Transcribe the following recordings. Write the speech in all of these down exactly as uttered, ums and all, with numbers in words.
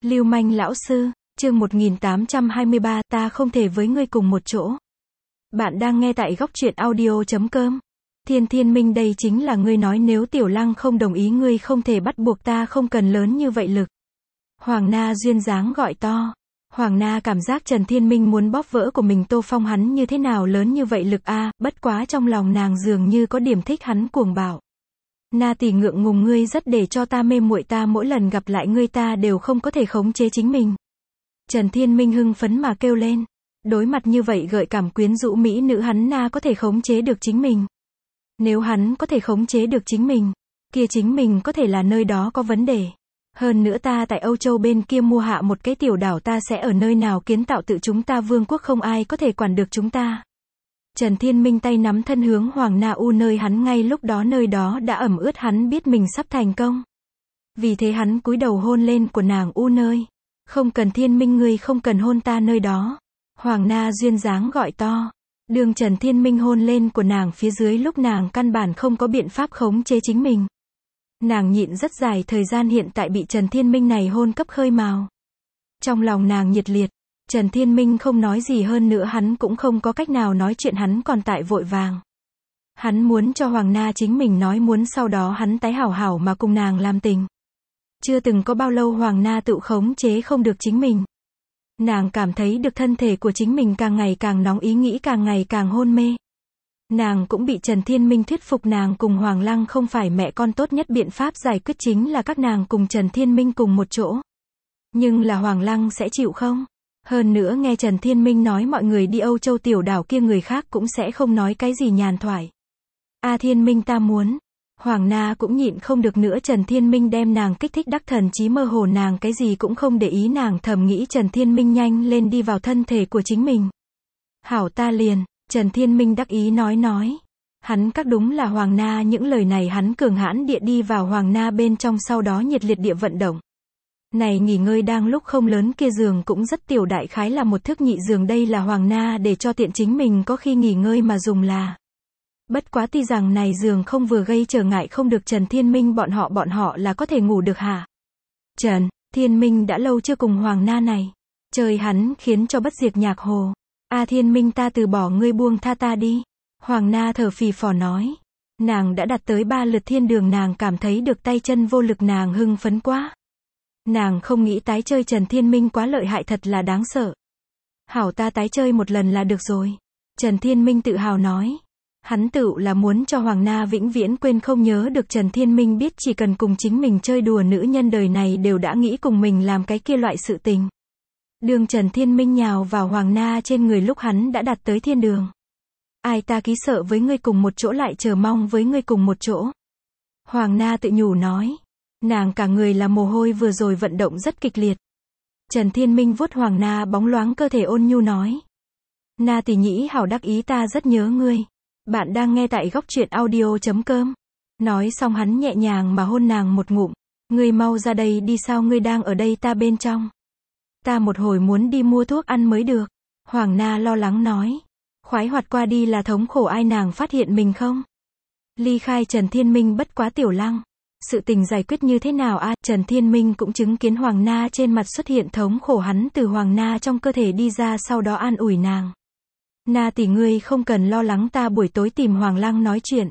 Lưu manh lão sư, chương một nghìn tám trăm hai mươi ba, ta không thể với ngươi cùng một chỗ. Bạn đang nghe tại góc truyện audio chấm com. Thiên Thiên Minh, đây chính là ngươi nói nếu Tiểu Lăng không đồng ý ngươi không thể bắt buộc ta không cần lớn như vậy lực. Hoàng Na duyên dáng gọi to. Hoàng Na cảm giác Trần Thiên Minh muốn bóp vỡ của mình Tô Phong hắn như thế nào lớn như vậy lực a, bất quá trong lòng nàng dường như có điểm thích hắn cuồng bạo. Na tỷ ngượng ngùng, ngươi rất để cho ta mê muội, ta mỗi lần gặp lại ngươi ta đều không có thể khống chế chính mình. Trần Thiên Minh hưng phấn mà kêu lên. Đối mặt như vậy gợi cảm quyến rũ mỹ nữ, hắn na có thể khống chế được chính mình. Nếu hắn có thể khống chế được chính mình, kia chính mình có thể là nơi đó có vấn đề. Hơn nữa ta tại Âu Châu bên kia mua hạ một cái tiểu đảo, ta sẽ ở nơi nào kiến tạo tự chúng ta vương quốc, không ai có thể quản được chúng ta. Trần Thiên Minh tay nắm thân hướng Hoàng Na U nơi hắn ngay lúc đó nơi đó đã ẩm ướt, hắn biết mình sắp thành công. Vì thế hắn cúi đầu hôn lên của nàng U nơi. Không cần Thiên Minh, ngươi không cần hôn ta nơi đó. Hoàng Na duyên dáng gọi to. Đường Trần Thiên Minh hôn lên của nàng phía dưới lúc nàng căn bản không có biện pháp khống chế chính mình. Nàng nhịn rất dài thời gian, hiện tại bị Trần Thiên Minh này hôn cấp khơi mào. Trong lòng nàng nhiệt liệt. Trần Thiên Minh không nói gì, hơn nữa hắn cũng không có cách nào nói chuyện, hắn còn tại vội vàng. Hắn muốn cho Hoàng Na chính mình nói, muốn sau đó hắn tái hảo hảo mà cùng nàng làm tình. Chưa từng có bao lâu Hoàng Na tự khống chế không được chính mình. Nàng cảm thấy được thân thể của chính mình càng ngày càng nóng, ý nghĩ càng ngày càng hôn mê. Nàng cũng bị Trần Thiên Minh thuyết phục, nàng cùng Hoàng Lăng không phải mẹ con, tốt nhất biện pháp giải quyết chính là các nàng cùng Trần Thiên Minh cùng một chỗ. Nhưng là Hoàng Lăng sẽ chịu không? Hơn nữa nghe Trần Thiên Minh nói mọi người đi Âu Châu tiểu đảo kia người khác cũng sẽ không nói cái gì nhàn thoại. A Thiên Minh, ta muốn. Hoàng Na cũng nhịn không được nữa, Trần Thiên Minh đem nàng kích thích đắc thần trí mơ hồ, nàng cái gì cũng không để ý, nàng thầm nghĩ Trần Thiên Minh nhanh lên đi vào thân thể của chính mình. Hảo, ta liền. Trần Thiên Minh đắc ý nói nói. Hắn các đúng là Hoàng Na những lời này, hắn cường hãn địa đi vào Hoàng Na bên trong, sau đó nhiệt liệt địa vận động. Này nghỉ ngơi đang lúc không lớn, kia giường cũng rất tiểu, đại khái là một thước nhị giường, đây là Hoàng Na để cho tiện chính mình có khi nghỉ ngơi mà dùng là. Bất quá tuy rằng này giường không vừa gây trở ngại không được Trần Thiên Minh bọn họ bọn họ là có thể ngủ được hả? Trần Thiên Minh đã lâu chưa cùng Hoàng Na này. Trời, hắn khiến cho bất diệt nhạc hồ. A Thiên Minh, ta từ bỏ ngươi, buông tha ta đi. Hoàng Na thở phì phò nói. Nàng đã đặt tới ba lượt thiên đường, nàng cảm thấy được tay chân vô lực, nàng hưng phấn quá. Nàng không nghĩ tái chơi Trần Thiên Minh quá lợi hại, thật là đáng sợ. Hảo, ta tái chơi một lần là được rồi. Trần Thiên Minh tự hào nói. Hắn tự là muốn cho Hoàng Na vĩnh viễn quên không nhớ được Trần Thiên Minh, biết chỉ cần cùng chính mình chơi đùa, nữ nhân đời này đều đã nghĩ cùng mình làm cái kia loại sự tình. Đường Trần Thiên Minh nhào vào Hoàng Na trên người lúc hắn đã đạt tới thiên đường. Ai, ta ký sợ với ngươi cùng một chỗ, lại chờ mong với ngươi cùng một chỗ. Hoàng Na tự nhủ nói. Nàng cả người là mồ hôi, vừa rồi vận động rất kịch liệt. Trần Thiên Minh vuốt Hoàng Na bóng loáng cơ thể ôn nhu nói. Na tỷ nhĩ hảo đắc ý, ta rất nhớ ngươi. Bạn đang nghe tại góc truyện audio chấm com. Nói xong hắn nhẹ nhàng mà hôn nàng một ngụm. Ngươi mau ra đây đi, sao ngươi đang ở đây ta bên trong? Ta một hồi muốn đi mua thuốc ăn mới được. Hoàng Na lo lắng nói. Khoái hoạt qua đi là thống khổ, ai nàng phát hiện mình không? Ly khai Trần Thiên Minh, bất quá Tiểu Lăng. Sự tình giải quyết như thế nào a? À, Trần Thiên Minh cũng chứng kiến Hoàng Na trên mặt xuất hiện thống khổ, hắn từ Hoàng Na trong cơ thể đi ra, sau đó an ủi nàng. Na tỷ, ngươi không cần lo lắng, ta buổi tối tìm Hoàng Lăng nói chuyện.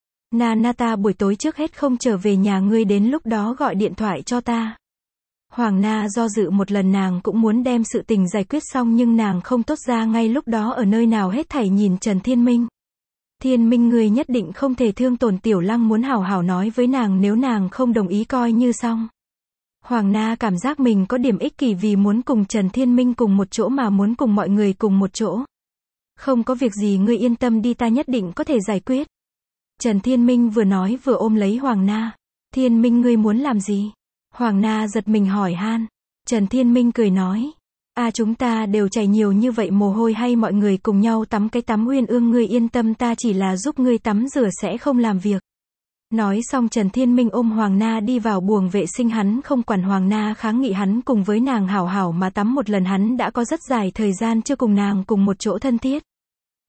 Na na, ta buổi tối trước hết không trở về nhà ngươi, đến lúc đó gọi điện thoại cho ta. Hoàng Na do dự một lần, nàng cũng muốn đem sự tình giải quyết xong, nhưng nàng không tốt ra ngay lúc đó ở nơi nào hết thảy nhìn Trần Thiên Minh. Thiên Minh, ngươi nhất định không thể thương tổn Tiểu Lăng, muốn hảo hảo nói với nàng, nếu nàng không đồng ý coi như xong. Hoàng Na cảm giác mình có điểm ích kỷ, vì muốn cùng Trần Thiên Minh cùng một chỗ mà muốn cùng mọi người cùng một chỗ. Không có việc gì, ngươi yên tâm đi, ta nhất định có thể giải quyết. Trần Thiên Minh vừa nói vừa ôm lấy Hoàng Na. Thiên Minh, ngươi muốn làm gì? Hoàng Na giật mình hỏi han. Trần Thiên Minh cười nói. À, chúng ta đều chảy nhiều như vậy mồ hôi, hay mọi người cùng nhau tắm cái tắm uyên ương, ngươi yên tâm, ta chỉ là giúp ngươi tắm rửa, sẽ không làm việc. Nói xong Trần Thiên Minh ôm Hoàng Na đi vào buồng vệ sinh, hắn không quản Hoàng Na kháng nghị, hắn cùng với nàng hảo hảo mà tắm một lần, hắn đã có rất dài thời gian chưa cùng nàng cùng một chỗ thân thiết.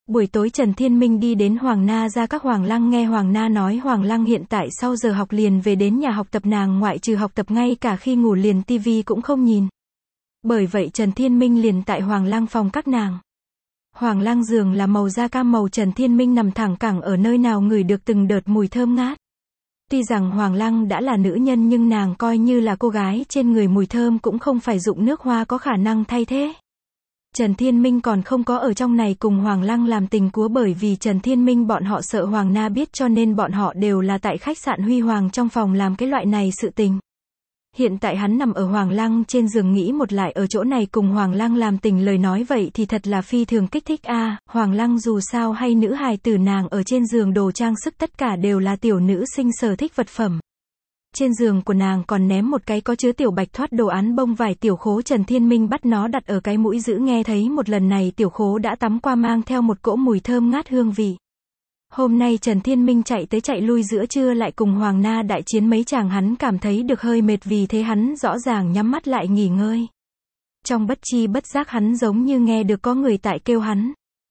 Buổi tối Trần Thiên Minh đi đến Hoàng Na ra các Hoàng Lăng nghe Hoàng Na nói Hoàng Lăng hiện tại sau giờ học liền về đến nhà học tập, nàng ngoại trừ học tập ngay cả khi ngủ liền tivi cũng không nhìn. Bởi vậy Trần Thiên Minh liền tại Hoàng Lăng phòng các nàng. Hoàng Lăng giường là màu da cam màu, Trần Thiên Minh nằm thẳng cẳng ở nơi nào ngửi được từng đợt mùi thơm ngát. Tuy rằng Hoàng Lăng đã là nữ nhân nhưng nàng coi như là cô gái, trên người mùi thơm cũng không phải dụng nước hoa có khả năng thay thế. Trần Thiên Minh còn không có ở trong này cùng Hoàng Lăng làm tình cúa, bởi vì Trần Thiên Minh bọn họ sợ Hoàng Na biết cho nên bọn họ đều là tại khách sạn Huy Hoàng trong phòng làm cái loại này sự tình. Hiện tại hắn nằm ở Hoàng Lăng trên giường nghĩ một lại ở chỗ này cùng Hoàng Lăng làm tình lời nói vậy thì thật là phi thường kích thích a. À, Hoàng Lăng dù sao hay nữ hài tử, nàng ở trên giường đồ trang sức tất cả đều là tiểu nữ sinh sở thích vật phẩm. Trên giường của nàng còn ném một cái có chứa tiểu bạch thoát đồ án bông vải tiểu khố, Trần Thiên Minh bắt nó đặt ở cái mũi giữ nghe thấy một lần này tiểu khố đã tắm qua mang theo một cỗ mùi thơm ngát hương vị. Hôm nay Trần Thiên Minh chạy tới chạy lui giữa trưa lại cùng Hoàng Na đại chiến mấy chàng, hắn cảm thấy được hơi mệt, vì thế hắn rõ ràng nhắm mắt lại nghỉ ngơi. Trong bất chi bất giác hắn giống như nghe được có người tại kêu hắn.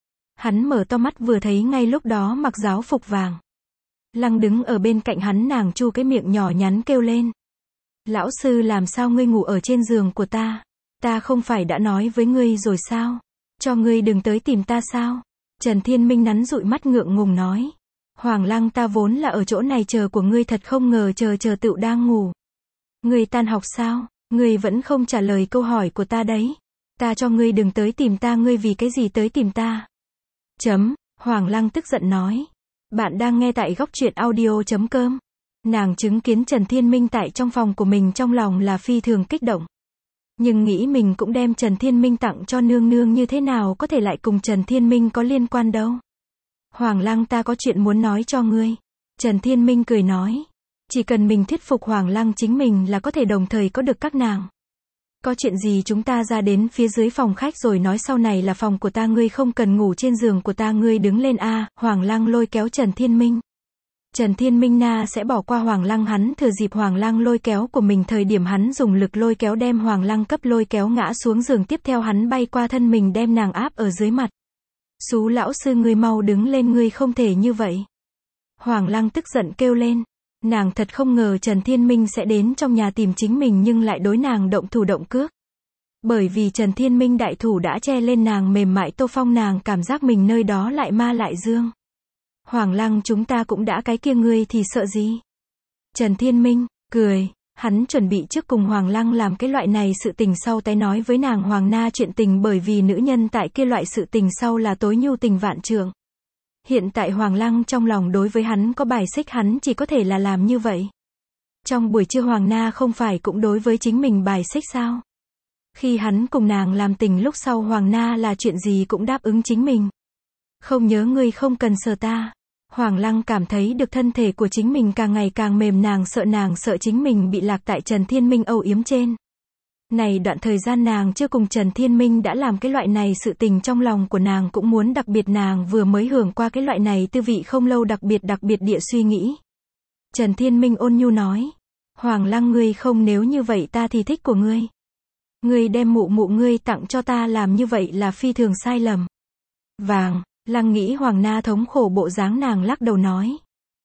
Hắn mở to mắt vừa thấy ngay lúc đó mặc giáo phục vàng Lăng đứng ở bên cạnh hắn, nàng chu cái miệng nhỏ nhắn kêu lên. Lão sư, làm sao ngươi ngủ ở trên giường của ta? Ta không phải đã nói với ngươi rồi sao? Cho ngươi đừng tới tìm ta sao? Trần Thiên Minh nắn dụi mắt ngượng ngùng nói. Hoàng Lăng, ta vốn là ở chỗ này chờ của ngươi, thật không ngờ chờ chờ tựu đang ngủ. Ngươi tan học sao? Ngươi vẫn không trả lời câu hỏi của ta đấy. Ta cho ngươi đừng tới tìm ta, ngươi vì cái gì tới tìm ta? Chấm, Hoàng Lăng tức giận nói. Bạn đang nghe tại góc truyện audio chấm com. Nàng chứng kiến Trần Thiên Minh tại trong phòng của mình trong lòng là phi thường kích động. Nhưng nghĩ mình cũng đem Trần Thiên Minh tặng cho nương nương, như thế nào có thể lại cùng Trần Thiên Minh có liên quan đâu. Hoàng Lăng, ta có chuyện muốn nói cho ngươi. Trần Thiên Minh cười nói. Chỉ cần mình thuyết phục Hoàng Lăng chính mình là có thể đồng thời có được các nàng. Có chuyện gì chúng ta ra đến phía dưới phòng khách rồi nói, sau này là phòng của ta, ngươi không cần ngủ trên giường của ta, ngươi đứng lên a. À, Hoàng Lăng lôi kéo Trần Thiên Minh. Trần Thiên Minh na sẽ bỏ qua Hoàng Lăng, hắn thừa dịp Hoàng Lăng lôi kéo của mình thời điểm hắn dùng lực lôi kéo đem Hoàng Lăng cấp lôi kéo ngã xuống giường, tiếp theo hắn bay qua thân mình đem nàng áp ở dưới mặt. Xú lão sư, ngươi mau đứng lên, ngươi không thể như vậy. Hoàng Lăng tức giận kêu lên. Nàng thật không ngờ Trần Thiên Minh sẽ đến trong nhà tìm chính mình nhưng lại đối nàng động thủ động cước. Bởi vì Trần Thiên Minh đại thủ đã che lên nàng mềm mại tô phong, nàng cảm giác mình nơi đó lại ma lại dương. Hoàng Lăng, chúng ta cũng đã cái kia, ngươi thì sợ gì? Trần Thiên Minh cười, hắn chuẩn bị trước cùng Hoàng Lăng làm cái loại này sự tình sau tái nói với nàng Hoàng Na chuyện tình, bởi vì nữ nhân tại kia loại sự tình sau là tối nhu tình vạn trượng. Hiện tại Hoàng Lăng trong lòng đối với hắn có bài xích, hắn chỉ có thể là làm như vậy. Trong buổi trưa Hoàng Na không phải cũng đối với chính mình bài xích sao? Khi hắn cùng nàng làm tình lúc sau, Hoàng Na là chuyện gì cũng đáp ứng chính mình. Không nhớ, ngươi không cần sờ ta. Hoàng Lăng cảm thấy được thân thể của chính mình càng ngày càng mềm, nàng sợ nàng sợ chính mình bị lạc tại Trần Thiên Minh âu yếm trên. Này đoạn thời gian nàng chưa cùng Trần Thiên Minh đã làm cái loại này sự tình, trong lòng của nàng cũng muốn, đặc biệt nàng vừa mới hưởng qua cái loại này tư vị không lâu, đặc biệt đặc biệt địa suy nghĩ. Trần Thiên Minh ôn nhu nói. Hoàng Lăng, ngươi không, nếu như vậy ta thì thích của ngươi. Ngươi đem mụ mụ ngươi tặng cho ta làm như vậy là phi thường sai lầm. Vàng, Lăng nghĩ Hoàng Na thống khổ bộ dáng, nàng lắc đầu nói.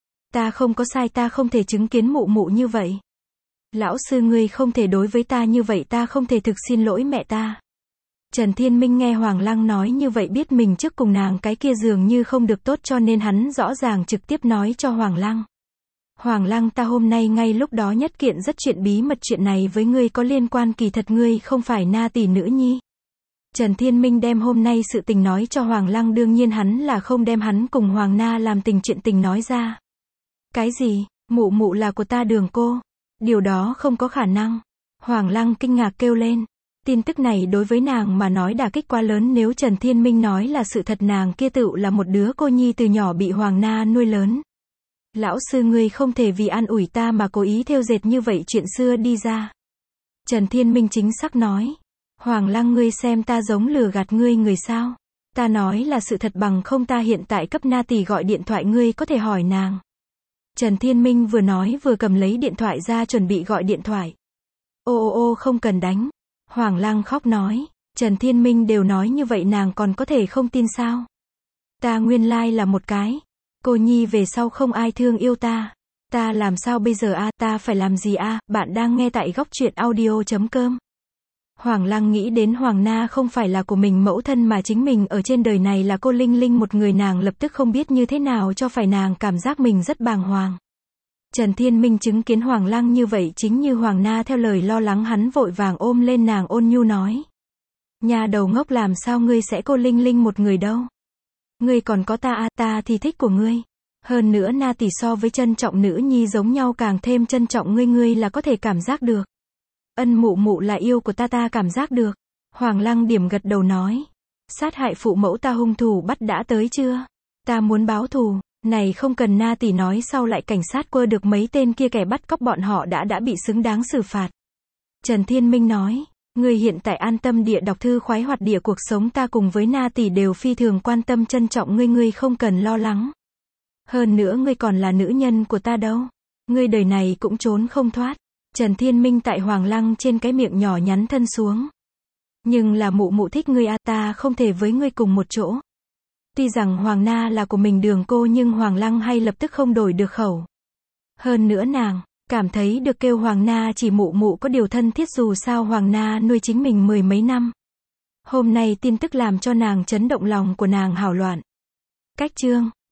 Ta không có sai, ta không thể chứng kiến mụ mụ như vậy. Lão sư, ngươi không thể đối với ta như vậy, ta không thể, thực xin lỗi mẹ ta. Trần Thiên Minh nghe Hoàng Lăng nói như vậy biết mình trước cùng nàng cái kia dường như không được tốt, cho nên hắn rõ ràng trực tiếp nói cho Hoàng Lăng. Hoàng Lăng, ta hôm nay ngay lúc đó nhất kiện rất chuyện bí mật, chuyện này với ngươi có liên quan, kỳ thật ngươi không phải Na tỷ nữ nhi. Trần Thiên Minh đem hôm nay sự tình nói cho Hoàng Lăng, đương nhiên hắn là không đem hắn cùng Hoàng Na làm tình chuyện tình nói ra. Cái gì? Mụ mụ là của ta Đường cô? Điều đó không có khả năng. Hoàng Lăng kinh ngạc kêu lên. Tin tức này đối với nàng mà nói đả kích quá lớn, nếu Trần Thiên Minh nói là sự thật, nàng kia tựu là một đứa cô nhi từ nhỏ bị Hoàng Na nuôi lớn. Lão sư, ngươi không thể vì an ủi ta mà cố ý thêu dệt như vậy chuyện xưa đi ra. Trần Thiên Minh chính xác nói. Hoàng Lăng, ngươi xem ta giống lừa gạt ngươi người sao? Ta nói là sự thật, bằng không ta hiện tại cấp Na tỷ gọi điện thoại, ngươi có thể hỏi nàng. Trần Thiên Minh vừa nói vừa cầm lấy điện thoại ra chuẩn bị gọi điện thoại. Ô ô ô, không cần đánh. Hoàng Lăng khóc nói. Trần Thiên Minh đều nói như vậy nàng còn có thể không tin sao? Ta nguyên lai là một cái cô nhi về sau không ai thương yêu ta. Ta làm sao bây giờ a, ta phải làm gì a? Bạn đang nghe tại góc truyện audio chấm com. Hoàng Lăng nghĩ đến Hoàng Na không phải là của mình mẫu thân mà chính mình ở trên đời này là cô Linh Linh một người, nàng lập tức không biết như thế nào cho phải, nàng cảm giác mình rất bàng hoàng. Trần Thiên Minh chứng kiến Hoàng Lăng như vậy chính như Hoàng Na theo lời lo lắng, hắn vội vàng ôm lên nàng ôn nhu nói. Nhà đầu ngốc, làm sao ngươi sẽ cô Linh Linh một người đâu. Ngươi còn có ta a, ta thì thích của ngươi. Hơn nữa Na tỷ so với trân trọng nữ nhi giống nhau càng thêm trân trọng ngươi, ngươi là có thể cảm giác được. Ân mụ mụ là yêu của ta, ta cảm giác được. Hoàng Lăng điểm gật đầu nói. Sát hại phụ mẫu ta hung thủ bắt đã tới chưa? Ta muốn báo thù. Này không cần Na tỷ nói, sau lại cảnh sát quơ được mấy tên kia kẻ bắt cóc bọn họ đã đã bị xứng đáng xử phạt. Trần Thiên Minh nói. Ngươi hiện tại an tâm địa đọc thư khoái hoạt địa cuộc sống, ta cùng với Na tỷ đều phi thường quan tâm trân trọng ngươi, ngươi không cần lo lắng. Hơn nữa ngươi còn là nữ nhân của ta đâu. Ngươi đời này cũng trốn không thoát. Trần Thiên Minh tại Hoàng Lăng trên cái miệng nhỏ nhắn thân xuống. Nhưng là mụ mụ thích ngươi a, ta không thể với ngươi cùng một chỗ. Tuy rằng Hoàng Na là của mình đường cô nhưng Hoàng Lăng hay lập tức không đổi được khẩu. Hơn nữa nàng cảm thấy được kêu Hoàng Na chỉ mụ mụ có điều thân thiết, dù sao Hoàng Na nuôi chính mình mười mấy năm. Hôm nay tin tức làm cho nàng chấn động, lòng của nàng hảo loạn. Cách chương